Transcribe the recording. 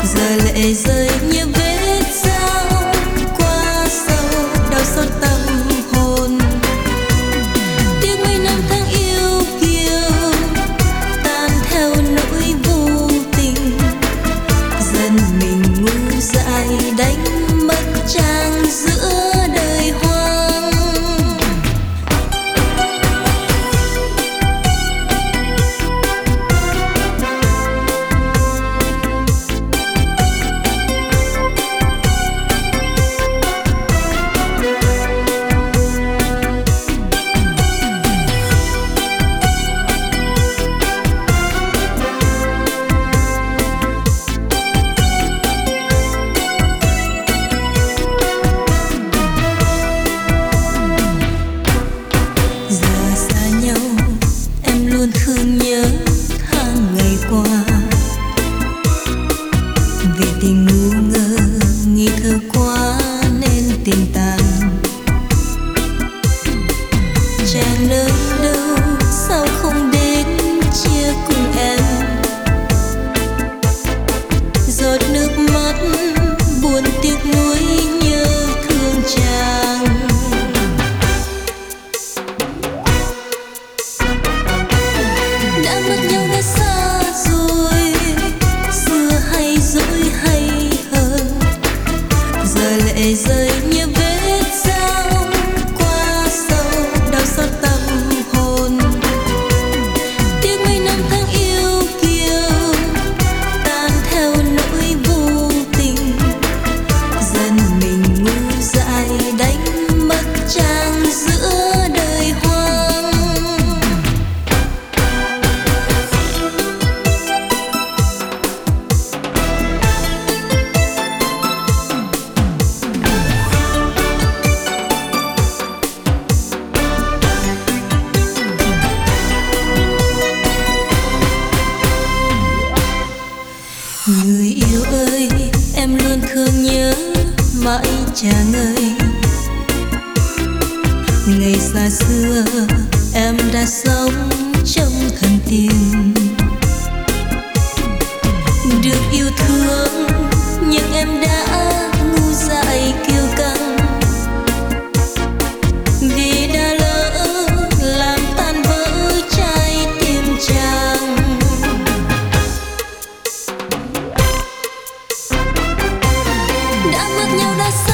giờ lệ rơi như vết dao qua sâu đau xót tâm hồn. Tiếc mấy năm tháng yêu kiều tan theo nỗi vô tình, dần mình ngu dại đánh mất trang giữa đời hoang. Thương nhớ tháng ngày qua, vì tình ngu ngơ nghi thơ quá nên tình tàn. Chàng nơi đâu sao không đến chia cùng em, giọt nước mắt buồn tiếc nuối nhớ thương chàng. Đã mất nhau đã xa rồi, xưa hay dỗi hay hờn, giờ lệ rơi như vết dao qua sâu đau xót tâm hồn. Tiếc mấy năm tháng yêu kiều tan theo nỗi vô tình, dần mình ngu dại đánh mất trang giữa đời hoang. Người yêu ơi, em luôn thương nhớ mãi chàng ơi. Ngày xa xưa em đã sống trong thân tình, được yêu thương nhưng em đã ngu dại kiêu căng, vì đã lỡ làm tan vỡ trái tim chàng. Đã mất nhau đã xa